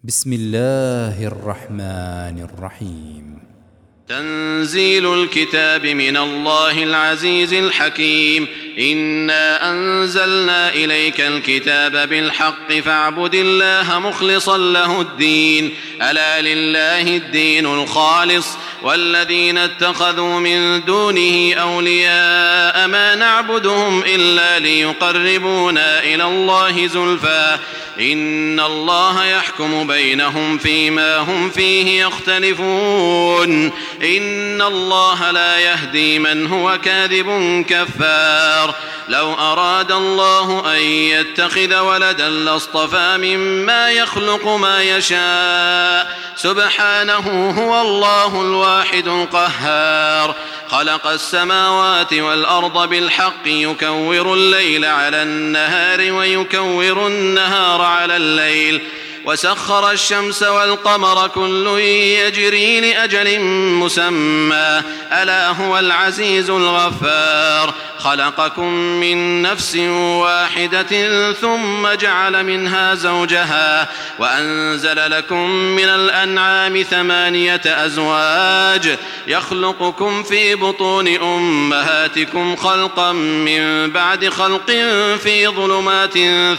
بسم الله الرحمن الرحيم. تنزيل الكتاب من الله العزيز الحكيم. إنا أنزلنا إليك الكتاب بالحق فاعبد الله مخلصا له الدين. ألا لله الدين الخالص والذين اتخذوا من دونه أولياء ما نعبدهم إلا ليقربونا إلى الله زلفى إن الله يحكم بينهم فيما هم فيه يختلفون. إن الله لا يهدي من هو كاذب كفار. لو أراد الله أن يتخذ ولدا لاصطفى مما يخلق ما يشاء سبحانه هو الله الواحد القهار. خلق السماوات والأرض بالحق يكور الليل على النهار ويكور النهار على الليل وسخر الشمس والقمر كل يجري لأجل مسمى ألا هو العزيز الغفار. خلقكم من نفس واحدة ثم جعل منها زوجها وأنزل لكم من الأنعام 8 أزواج يخلقكم في بطون أمهاتكم خلقا من بعد خلق في ظلمات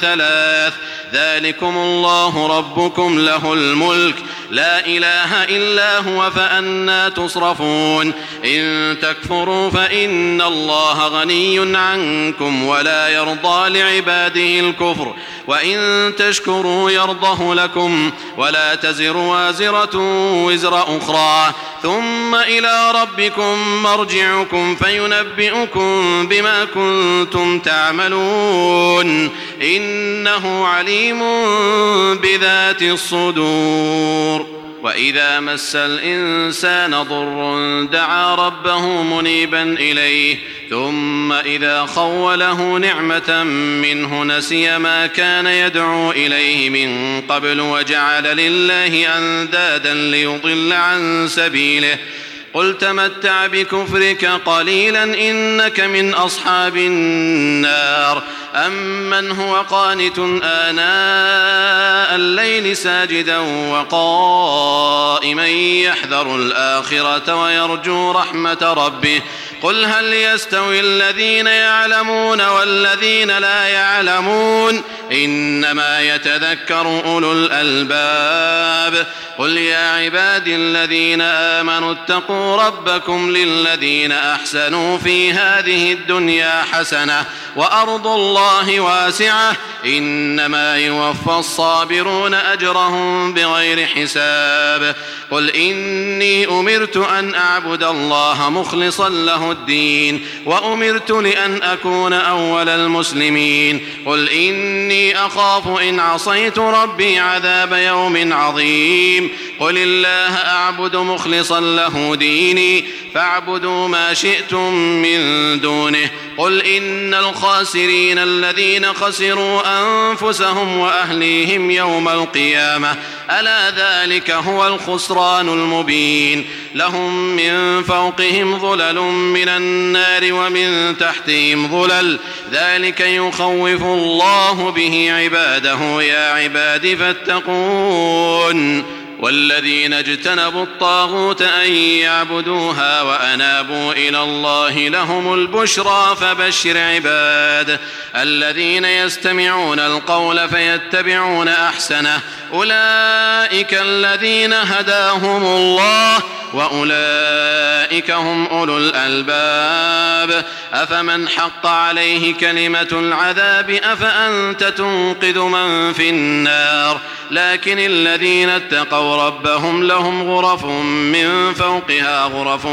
3 ذلكم الله ربكم له الملك لا إله إلا هو فأنى تصرفون. إن تكفروا فإن الله غني عنكم ولا يرضى لعباده الكفر وإن تشكروا يرضه لكم ولا تزر وازرة وزر أخرى ثم إلى ربكم مرجعكم فينبئكم بما كنتم تعملون إنه عليم بذات الصدور. وإذا مس الإنسان ضر دعا ربه منيبا إليه ثم إذا خوله نعمة منه نسي ما كان يدعو إليه من قبل وجعل لله أندادا ليضل عن سبيله. قل تمتع بكفرك قليلا إنك من أصحاب النار. أمن هو قانت آناء الليل ساجدا وقائما يحذر الآخرة ويرجو رحمة ربه قل هل يستوي الذين يعلمون والذين لا يعلمون إنما يتذكر أولو الألباب. قل يا عبادي الذين آمنوا اتقوا ربكم للذين أحسنوا في هذه الدنيا حسنة وأرض الله واسعة إنما يوفى الصابرون أجرهم بغير حساب. قل إني أمرت أن أعبد الله مخلصا له الدين وأمرت لأن أكون أول المسلمين. قل إني أخاف إن عصيت ربي عذاب يوم عظيم. قل الله أعبد مخلصا له ديني فاعبدوا ما شئتم من دونه. قل إن الخاسرين الذين خسروا أنفسهم وأهليهم يوم القيامة ألا ذلك هو الخسران المبين. لهم من فوقهم ظلل من النار ومن تحتهم ظلل ذلك يخوف الله به عباده يا عباد فاتقون. والذين اجتنبوا الطاغوت أن يعبدوها وأنابوا إلى الله لهم البشرى فبشر عباد الذين يستمعون القول فيتبعون أحسنه أولئك الذين هداهم الله وأولئك هم أولو الألباب. أفمن حق عليه كلمة العذاب أفأنت تنقذ من في النار. لكن الذين اتقوا ربهم لهم غرف من فوقها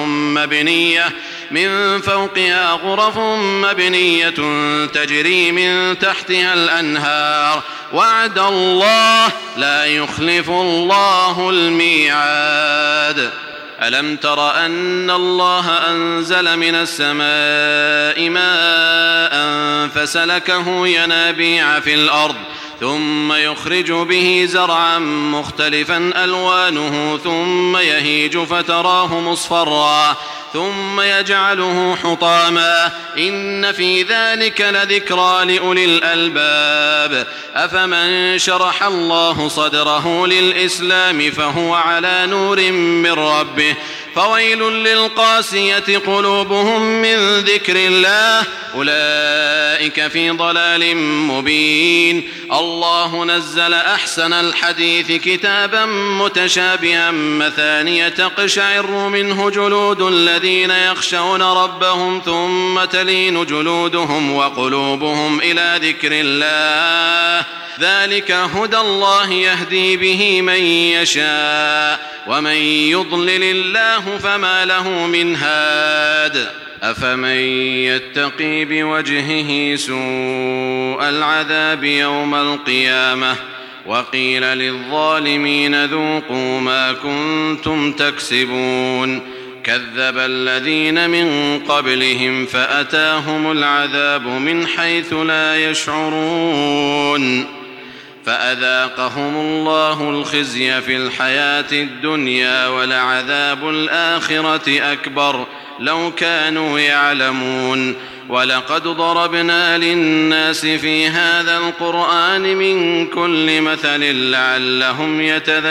غرف مبنية تجري من تحتها الأنهار وعد الله لا يخلف الله الميعاد. ألم تر أن الله أنزل من السماء ماء فسلكه ينابيع في الأرض ثم يخرج به زرعا مختلفا ألوانه ثم يهيج فتراه مصفرا ثم يجعله حطاما إن في ذلك لذكرى لأولي الألباب أفمن شرح الله صدره للإسلام فهو على نور من ربه فويل للقاسية قلوبهم من ذكر الله أولئك في ضلال مبين الله نزل أحسن الحديث كتابا متشابها مثانية تقشعر منه جلود الذين يخشون ربهم ثم تلين جلودهم وقلوبهم إلى ذكر الله ذلك هدى الله يهدي به من يشاء ومن يضلل الله فما له من هاد أفمن يتقي بوجهه سوء العذاب يوم القيامة وقيل للظالمين ذوقوا ما كنتم تكسبون كذب الذين من قبلهم فأتاهم العذاب من حيث لا يشعرون فأذاقهم الله الخزي في الحياة الدنيا ولعذاب الآخرة أكبر لو كانوا يعلمون ولقد ضربنا للناس في هذا القرآن من كل مثل لعلهم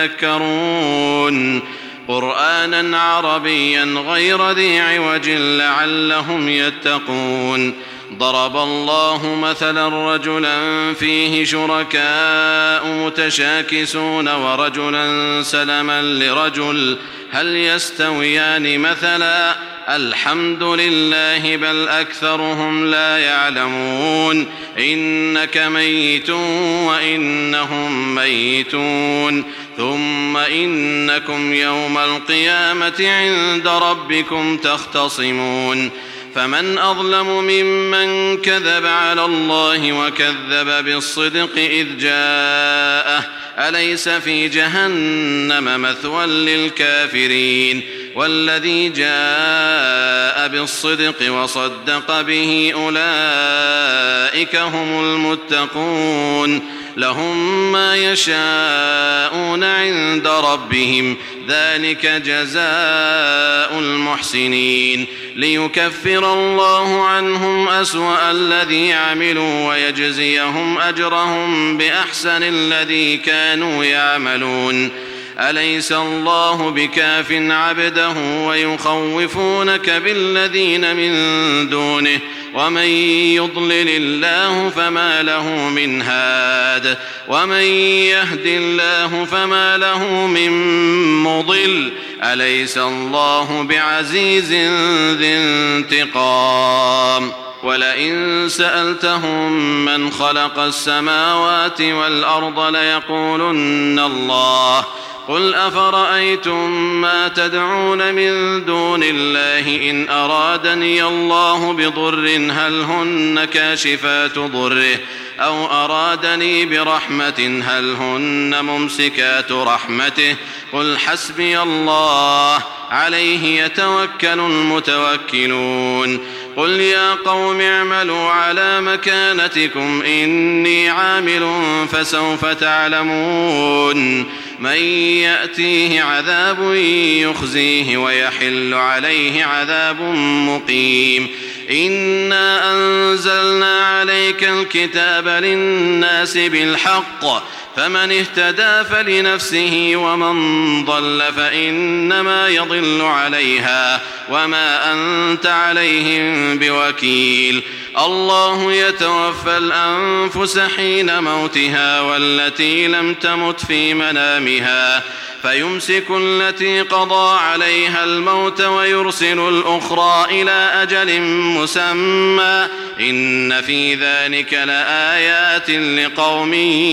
يتذكرون قرآنا عربيا غير ذي عوج لعلهم يتقون ضرب الله مثلا رجلا فيه شركاء متشاكسون ورجلا سلما لرجل هل يستويان مثلا الحمد لله بل أكثرهم لا يعلمون إنك ميت وإنهم ميتون ثم إنكم يوم القيامة عند ربكم تختصمون فمن أظلم ممن كذب على الله وكذب بالصدق إذ جاءه أليس في جهنم مثوى للكافرين والذي جاء بالصدق وصدق به أولئك هم المتقون لهم ما يشاءون عند ربهم ذلك جزاء المحسنين ليكفر الله عنهم أسوأ الذي عملوا ويجزيهم أجرهم بأحسن الذي كانوا يعملون أليس الله بكاف عبده ويخوفونك بالذين من دونه ومن يضلل الله فما له من هاد ومن يهد الله فما له من مضل أليس الله بعزيز ذي انتقام ولئن سألتهم من خلق السماوات والأرض ليقولن الله قل أفرأيتم ما تدعون من دون الله إن أرادني الله بضر هل هن كاشفات ضره أو أرادني برحمة هل هن ممسكات رحمته قل حسبي الله عليه يتوكل المتوكلون قل يا قوم اعملوا على مكانتكم إني عامل فسوف تعلمون من يأتيه عذاب يخزيه ويحل عليه عذاب مقيم إنا أنزلنا عليك الكتاب للناس بالحق فمن اهتدى فلنفسه ومن ضل فإنما يضل عليها وما أنت عليهم بوكيل الله يتوفى الأنفس حين موتها والتي لم تمت في منامها فيمسك التي قضى عليها الموت ويرسل الأخرى إلى أجل مسمى إن في ذلك لآيات لقوم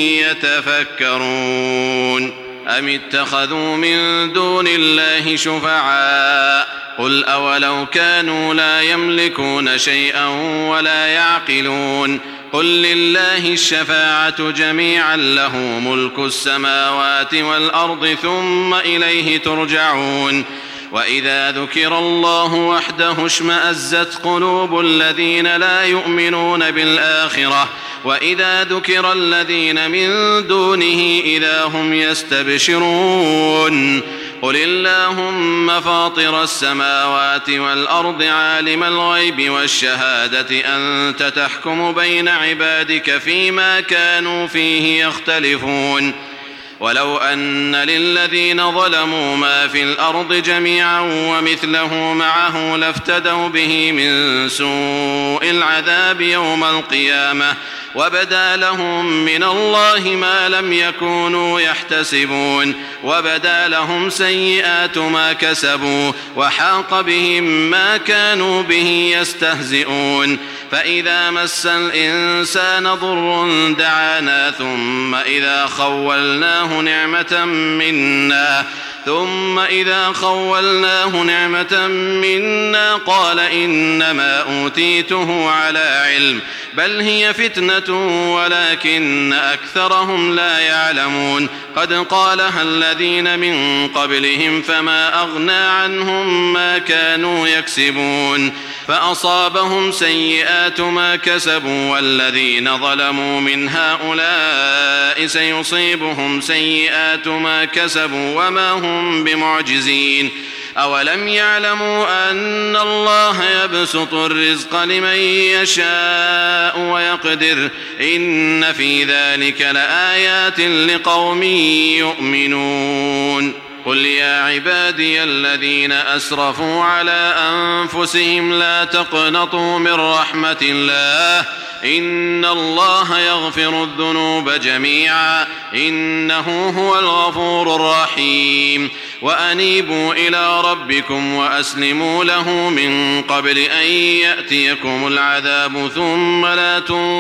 يتفكرون أم اتخذوا من دون الله شفعاء قل أولو كانوا لا يملكون شيئا ولا يعقلون قل لله الشفاعة جميعا له ملك السماوات والأرض ثم إليه ترجعون وإذا ذكر الله وحده اشمأزت قلوب الذين لا يؤمنون بالآخرة وإذا ذكر الذين من دونه إذا هم يستبشرون قل اللهم فاطر السماوات والأرض عالم الغيب والشهادة أنت تحكم بين عبادك فيما كانوا فيه يختلفون ولو أن للذين ظلموا ما في الأرض جميعا ومثله معه لافتدوا به من سوء العذاب يوم القيامة وبدا لهم من الله ما لم يكونوا يحتسبون وبدا لهم سيئات ما كسبوا وحاق بهم ما كانوا به يستهزئون فإذا مس الإنسان ضر دعانا ثم إذا خولناه نعمة منا قال إنما أوتيته على علم بل هي فتنة ولكن أكثرهم لا يعلمون قد قالها الذين من قبلهم فما أغنى عنهم ما كانوا يكسبون فأصابهم سيئات ما كسبوا والذين ظلموا من هؤلاء سيصيبهم سيئات ما كسبوا وما هم بمعجزين أولم يعلموا أن الله يبسط الرزق لمن يشاء ويقدر إن في ذلك لآيات لقوم يؤمنون قل يا عبادي الذين أسرفوا على أنفسهم لا تقنطوا من رحمة الله إن الله يغفر الذنوب جميعا إنه هو الغفور الرحيم وأنيبوا إلى ربكم وأسلموا له من قبل أن يأتيكم العذاب ثم لا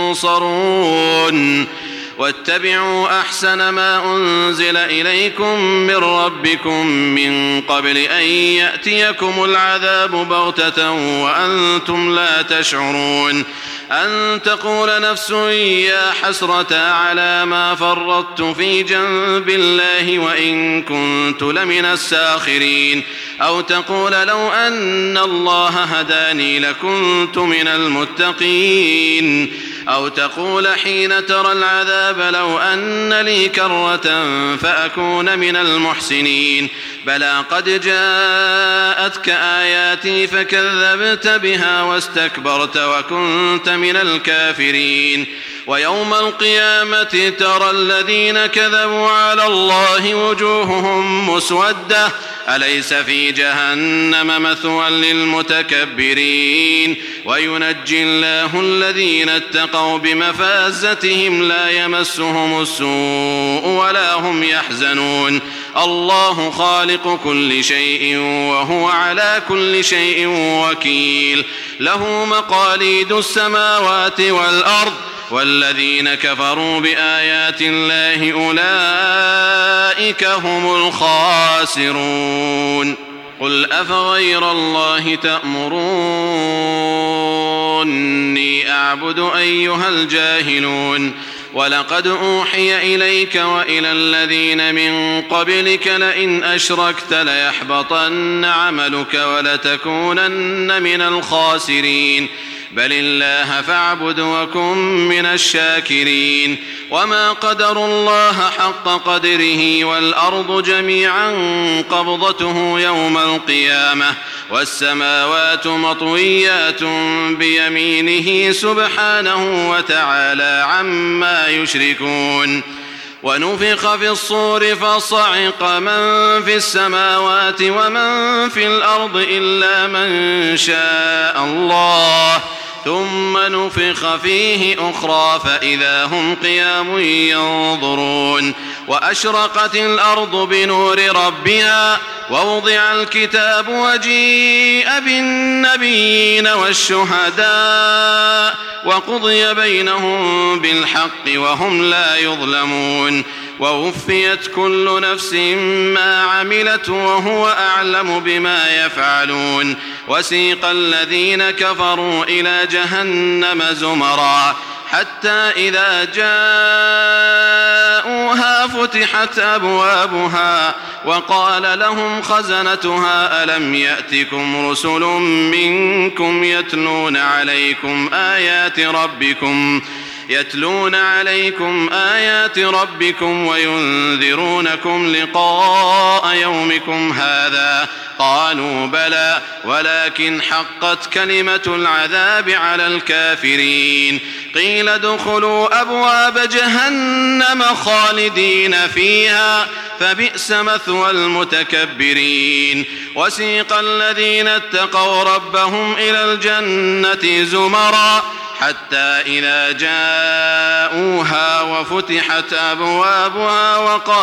تنصرون واتبعوا أحسن ما أنزل إليكم من ربكم من قبل أن يأتيكم العذاب بغتة وأنتم لا تشعرون أن تقول نفس يا حسرة على ما فرطت في جنب الله وإن كنت لمن الساخرين أو تقول لو أن الله هداني لكنت من المتقين أو تقول حين ترى العذاب لو أن لي كرة فأكون من المحسنين بلى قد جاءتك آياتي فكذبت بها واستكبرت وكنت من الكافرين ويوم القيامة ترى الذين كذبوا على الله وجوههم مسودة أليس في جهنم مثوى للمتكبرين وينجي الله الذين اتقوا بمفازتهم لا يمسهم السوء ولا هم يحزنون الله خالق كل شيء وهو على كل شيء وكيل له مقاليد السماوات والأرض والذين كفروا بآيات الله أولئك هم الخاسرون قل أفغير الله تأمروني أعبد أيها الجاهلون ولقد أوحي إليك وإلى الذين من قبلك لئن أشركت ليحبطن عملك ولتكونن من الخاسرين بل الله فاعبد وكن من الشاكرين وما قدروا الله حق قدره والأرض جميعا قبضته يوم القيامة والسماوات مطويات بيمينه سبحانه وتعالى عما يشركون ونفخ في الصور فصعق من في السماوات ومن في الأرض إلا من شاء الله ثم نفخ فيه أخرى فإذا هم قيام ينظرون وأشرقت الأرض بنور ربها ووضع الكتاب وجيء بالنبيين والشهداء وقضي بينهم بالحق وهم لا يظلمون ووفيت كل نفس ما عملت وهو أعلم بما يفعلون وسيق الذين كفروا إلى جهنم زمرا حتى إذا جاءوها فتحت أبوابها وقال لهم خزنتها ألم يأتكم رسل يتلون عليكم آيات ربكم وينذرونكم لقاء يومكم هذا؟ قالوا بلى ولكن حقت كلمة العذاب على الكافرين. قيل ادخلوا أبواب جهنم خالدين فيها فبئس مثوى المتكبرين. وسيق الذين اتقوا ربهم إلى الجنة زمرا حتى إذا جاءوها وفتحت أبوابها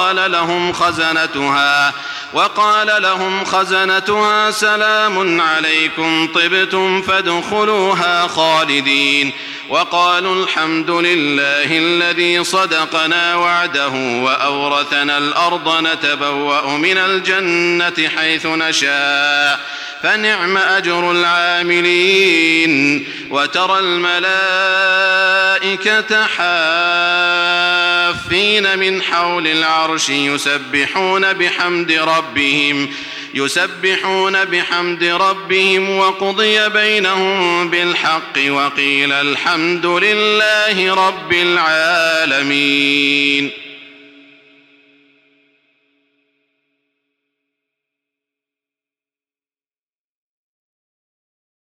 وقال لهم خزنتها سلام عليكم طبتم فادخلوها خالدين. وقالوا الحمد لله الذي صدقنا وعده وأورثنا الأرض نتبوأ من الجنة حيث نشاء فنعم أجر العاملين. وترى الملائكة حافين من حول العرش يسبحون بحمد ربهم وقضي بينهم بالحق وقيل الحمد لله رب العالمين.